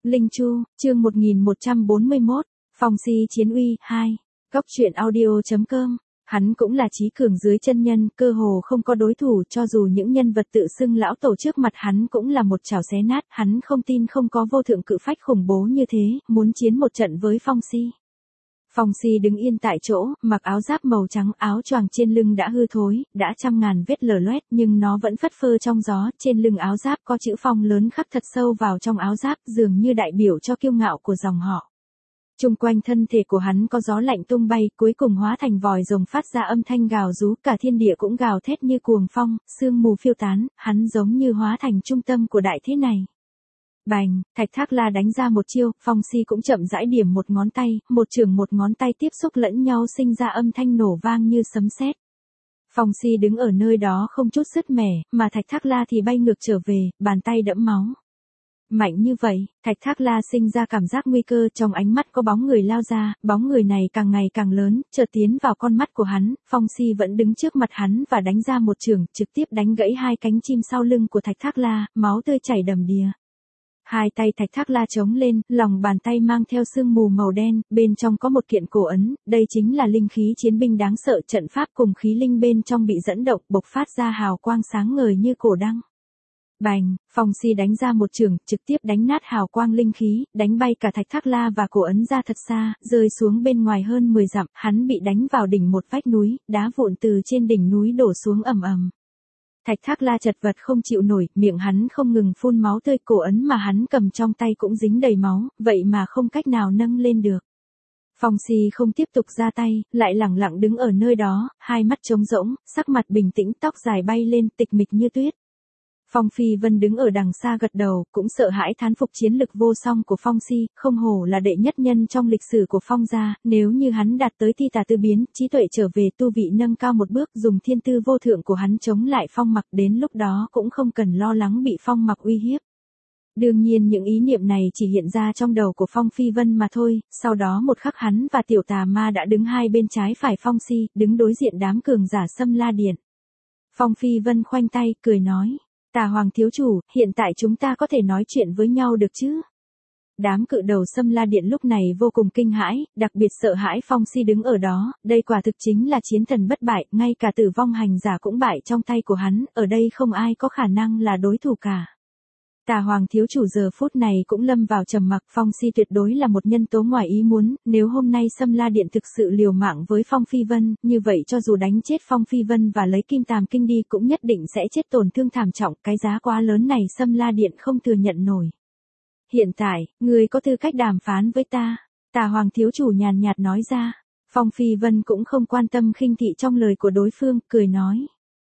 Linh Chu, chương 1141, Phong Si Chiến Uy 2. Góc truyện audio.com. Hắn cũng là trí cường dưới chân nhân, cơ hồ không có đối thủ, cho dù những nhân vật tự xưng lão tổ trước mặt hắn cũng là một chảo xé nát, hắn không tin không có vô thượng cự phách khủng bố như thế, muốn chiến một trận với Phong Si. Phong Si đứng yên tại chỗ, mặc áo giáp màu trắng, áo choàng trên lưng đã hư thối, đã trăm ngàn vết lở loét, nhưng nó vẫn phất phơ trong gió, trên lưng áo giáp có chữ Phong lớn khắc thật sâu vào trong áo giáp, dường như đại biểu cho kiêu ngạo của dòng họ. Trung quanh thân thể của hắn có gió lạnh tung bay, cuối cùng hóa thành vòi rồng phát ra âm thanh gào rú, cả thiên địa cũng gào thét như cuồng phong, sương mù phiêu tán, hắn giống như hóa thành trung tâm của đại thế này. Bành, Thạch Thác La đánh ra một chiêu, Phong Si cũng chậm rãi điểm một ngón tay, một chưởng một ngón tay tiếp xúc lẫn nhau sinh ra âm thanh nổ vang như sấm sét. Phong Si đứng ở nơi đó không chút sứt mẻ, mà Thạch Thác La thì bay ngược trở về, bàn tay đẫm máu. Mạnh như vậy, Thạch Thác La sinh ra cảm giác nguy cơ, trong ánh mắt có bóng người lao ra, bóng người này càng ngày càng lớn, chợt tiến vào con mắt của hắn, Phong Si vẫn đứng trước mặt hắn và đánh ra một chưởng, trực tiếp đánh gãy hai cánh chim sau lưng của Thạch Thác La, máu tươi chảy đầm đìa. Hai tay Thạch Thác La chống lên, lòng bàn tay mang theo sương mù màu đen, bên trong có một kiện cổ ấn, đây chính là linh khí chiến binh đáng sợ, trận pháp cùng khí linh bên trong bị dẫn động, bộc phát ra hào quang sáng ngời như cổ đăng. Bành, Phong Si đánh ra một chưởng, trực tiếp đánh nát hào quang linh khí, đánh bay cả Thạch Thác La và cổ ấn ra thật xa, rơi xuống bên ngoài hơn 10 dặm, hắn bị đánh vào đỉnh một vách núi, đá vụn từ trên đỉnh núi đổ xuống ầm ầm. Thạch Thác La chật vật không chịu nổi, miệng hắn không ngừng phun máu tươi, cổ ấn mà hắn cầm trong tay cũng dính đầy máu, vậy mà không cách nào nâng lên được. Phong Si không tiếp tục ra tay, lại lẳng lặng đứng ở nơi đó, hai mắt trống rỗng, sắc mặt bình tĩnh, tóc dài bay lên, tịch mịch như tuyết. Phong Phi Vân đứng ở đằng xa gật đầu, cũng sợ hãi thán phục chiến lực vô song của Phong Si, không hổ là đệ nhất nhân trong lịch sử của Phong gia, nếu như hắn đạt tới thi tà tư biến, trí tuệ trở về, tu vị nâng cao một bước, dùng thiên tư vô thượng của hắn chống lại Phong Mặc, đến lúc đó cũng không cần lo lắng bị Phong Mặc uy hiếp. Đương nhiên những ý niệm này chỉ hiện ra trong đầu của Phong Phi Vân mà thôi, sau đó một khắc hắn và tiểu tà ma đã đứng hai bên trái phải Phong Si, đứng đối diện đám cường giả Sâm La Điện. Phong Phi Vân khoanh tay, cười nói. Tà Hoàng thiếu chủ, hiện tại chúng ta có thể nói chuyện với nhau được chứ? Đám cự đầu Sâm La Điện lúc này vô cùng kinh hãi, đặc biệt sợ hãi Phong Si đứng ở đó, đây quả thực chính là chiến thần bất bại, ngay cả tử vong hành giả cũng bại trong tay của hắn, ở đây không ai có khả năng là đối thủ cả. Tà Hoàng thiếu chủ giờ phút này cũng lâm vào trầm mặc, Phong Si tuyệt đối là một nhân tố ngoài ý muốn, nếu hôm nay Sâm La Điện thực sự liều mạng với Phong Phi Vân, như vậy cho dù đánh chết Phong Phi Vân và lấy Kim Tàm Kinh đi cũng nhất định sẽ chết tổn thương thảm trọng, cái giá quá lớn này Sâm La Điện không thừa nhận nổi. Hiện tại, người có tư cách đàm phán với ta, Tà Hoàng thiếu chủ nhàn nhạt nói ra. Phong Phi Vân cũng không quan tâm khinh thị trong lời của đối phương, cười nói.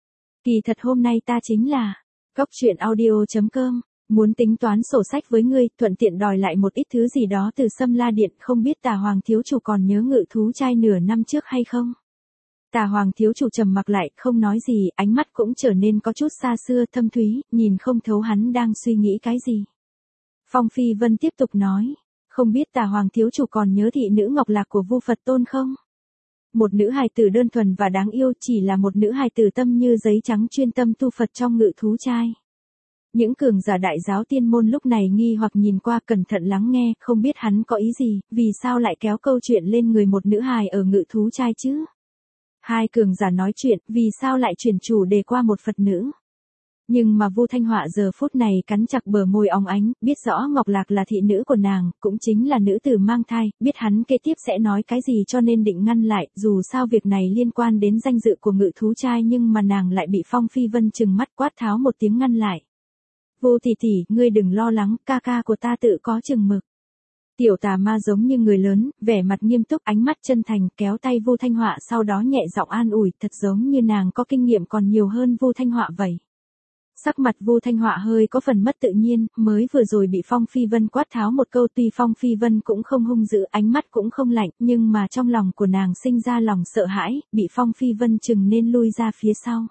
Kỳ thật hôm nay ta chính là Góc truyện audio.com. Muốn tính toán sổ sách với ngươi, thuận tiện đòi lại một ít thứ gì đó từ Sâm La Điện, không biết Tà Hoàng thiếu chủ còn nhớ Ngự Thú Trai nửa năm trước hay không? Tà Hoàng thiếu chủ trầm mặc lại, không nói gì, ánh mắt cũng trở nên có chút xa xưa, thâm thúy, nhìn không thấu hắn đang suy nghĩ cái gì. Phong Phi Vân tiếp tục nói, không biết Tà Hoàng thiếu chủ còn nhớ thị nữ Ngọc Lạc của Vu Phật Tôn không? Một nữ hài tử đơn thuần và đáng yêu, chỉ là một nữ hài tử tâm như giấy trắng chuyên tâm tu Phật trong Ngự Thú Trai. Những cường giả đại giáo tiên môn lúc này nghi hoặc nhìn qua, cẩn thận lắng nghe, không biết hắn có ý gì, vì sao lại kéo câu chuyện lên người một nữ hài ở Ngự Thú Trai chứ? Hai cường giả nói chuyện, vì sao lại chuyển chủ đề qua một Phật nữ? Nhưng mà Vu Thanh Họa giờ phút này cắn chặt bờ môi óng ánh, biết rõ Ngọc Lạc là thị nữ của nàng, cũng chính là nữ tử mang thai, biết hắn kế tiếp sẽ nói cái gì cho nên định ngăn lại, dù sao việc này liên quan đến danh dự của Ngự Thú Trai, nhưng mà nàng lại bị Phong Phi Vân trừng mắt quát tháo một tiếng ngăn lại. Vô tỷ tỷ, ngươi đừng lo lắng, ca ca của ta tự có chừng mực. Tiểu tà ma giống như người lớn, vẻ mặt nghiêm túc, ánh mắt chân thành, kéo tay Vu Thanh Họa, sau đó nhẹ giọng an ủi, thật giống như nàng có kinh nghiệm còn nhiều hơn Vu Thanh Họa vậy. Sắc mặt Vu Thanh Họa hơi có phần mất tự nhiên, mới vừa rồi bị Phong Phi Vân quát tháo một câu, tuy Phong Phi Vân cũng không hung dữ, ánh mắt cũng không lạnh, nhưng mà trong lòng của nàng sinh ra lòng sợ hãi, bị Phong Phi Vân chừng nên lui ra phía sau.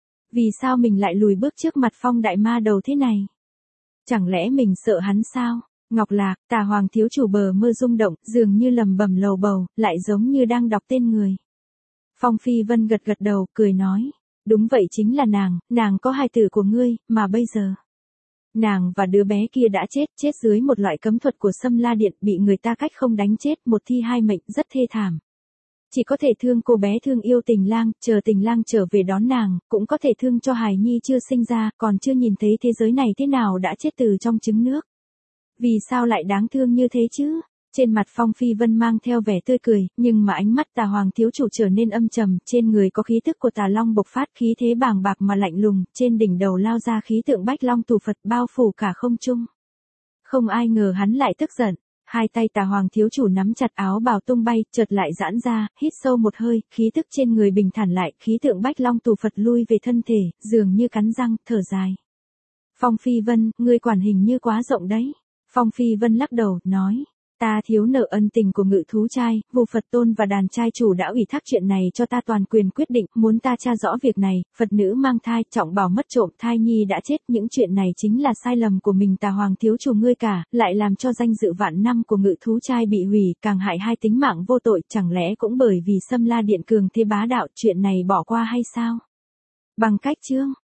Vì sao mình lại lùi bước trước mặt Phong đại ma đầu thế này? Chẳng lẽ mình sợ hắn sao? Ngọc Lạc, Tà Hoàng thiếu chủ bờ mơ rung động, dường như lầm bầm lầu bầu, lại giống như đang đọc tên người. Phong Phi Vân gật gật đầu, cười nói. Đúng vậy, chính là nàng có hài tử của ngươi, mà bây giờ. Nàng và đứa bé kia đã chết dưới một loại cấm thuật của Sâm La Điện, bị người ta cách không đánh chết, một thi hai mệnh, rất thê thảm. Chỉ có thể thương cô bé thương yêu Tình Lang, chờ Tình Lang trở về đón nàng, cũng có thể thương cho hài nhi chưa sinh ra, còn chưa nhìn thấy thế giới này thế nào đã chết từ trong trứng nước. Vì sao lại đáng thương như thế chứ? Trên mặt Phong Phi Vân mang theo vẻ tươi cười, nhưng mà ánh mắt Tà Hoàng thiếu chủ trở nên âm trầm, trên người có khí tức của Tà Long bộc phát, khí thế bàng bạc mà lạnh lùng, trên đỉnh đầu lao ra khí tượng Bách Long tù Phật bao phủ cả không trung. Không ai ngờ hắn lại tức giận, hai tay Tà Hoàng thiếu chủ nắm chặt áo bào tung bay, chợt lại giãn ra, hít sâu một hơi, khí tức trên người bình thản lại, khí tượng Bách Long tù Phật lui về thân thể, dường như cắn răng, thở dài. Phong Phi Vân, ngươi quản hình như quá rộng đấy. Phong Phi Vân lắc đầu, nói. Ta thiếu nợ ân tình của Ngự Thú Trai, Vu Phật Tôn và đàn trai chủ đã ủy thác chuyện này cho ta toàn quyền quyết định, muốn ta tra rõ việc này, Phật nữ mang thai, trọng bảo mất trộm, thai nhi đã chết, những chuyện này chính là sai lầm của mình Tà Hoàng thiếu chủ ngươi cả, lại làm cho danh dự vạn năm của Ngự Thú Trai bị hủy, càng hại hai tính mạng vô tội, chẳng lẽ cũng bởi vì Sâm La Điện cường thế bá đạo, chuyện này bỏ qua hay sao? Bằng cách chương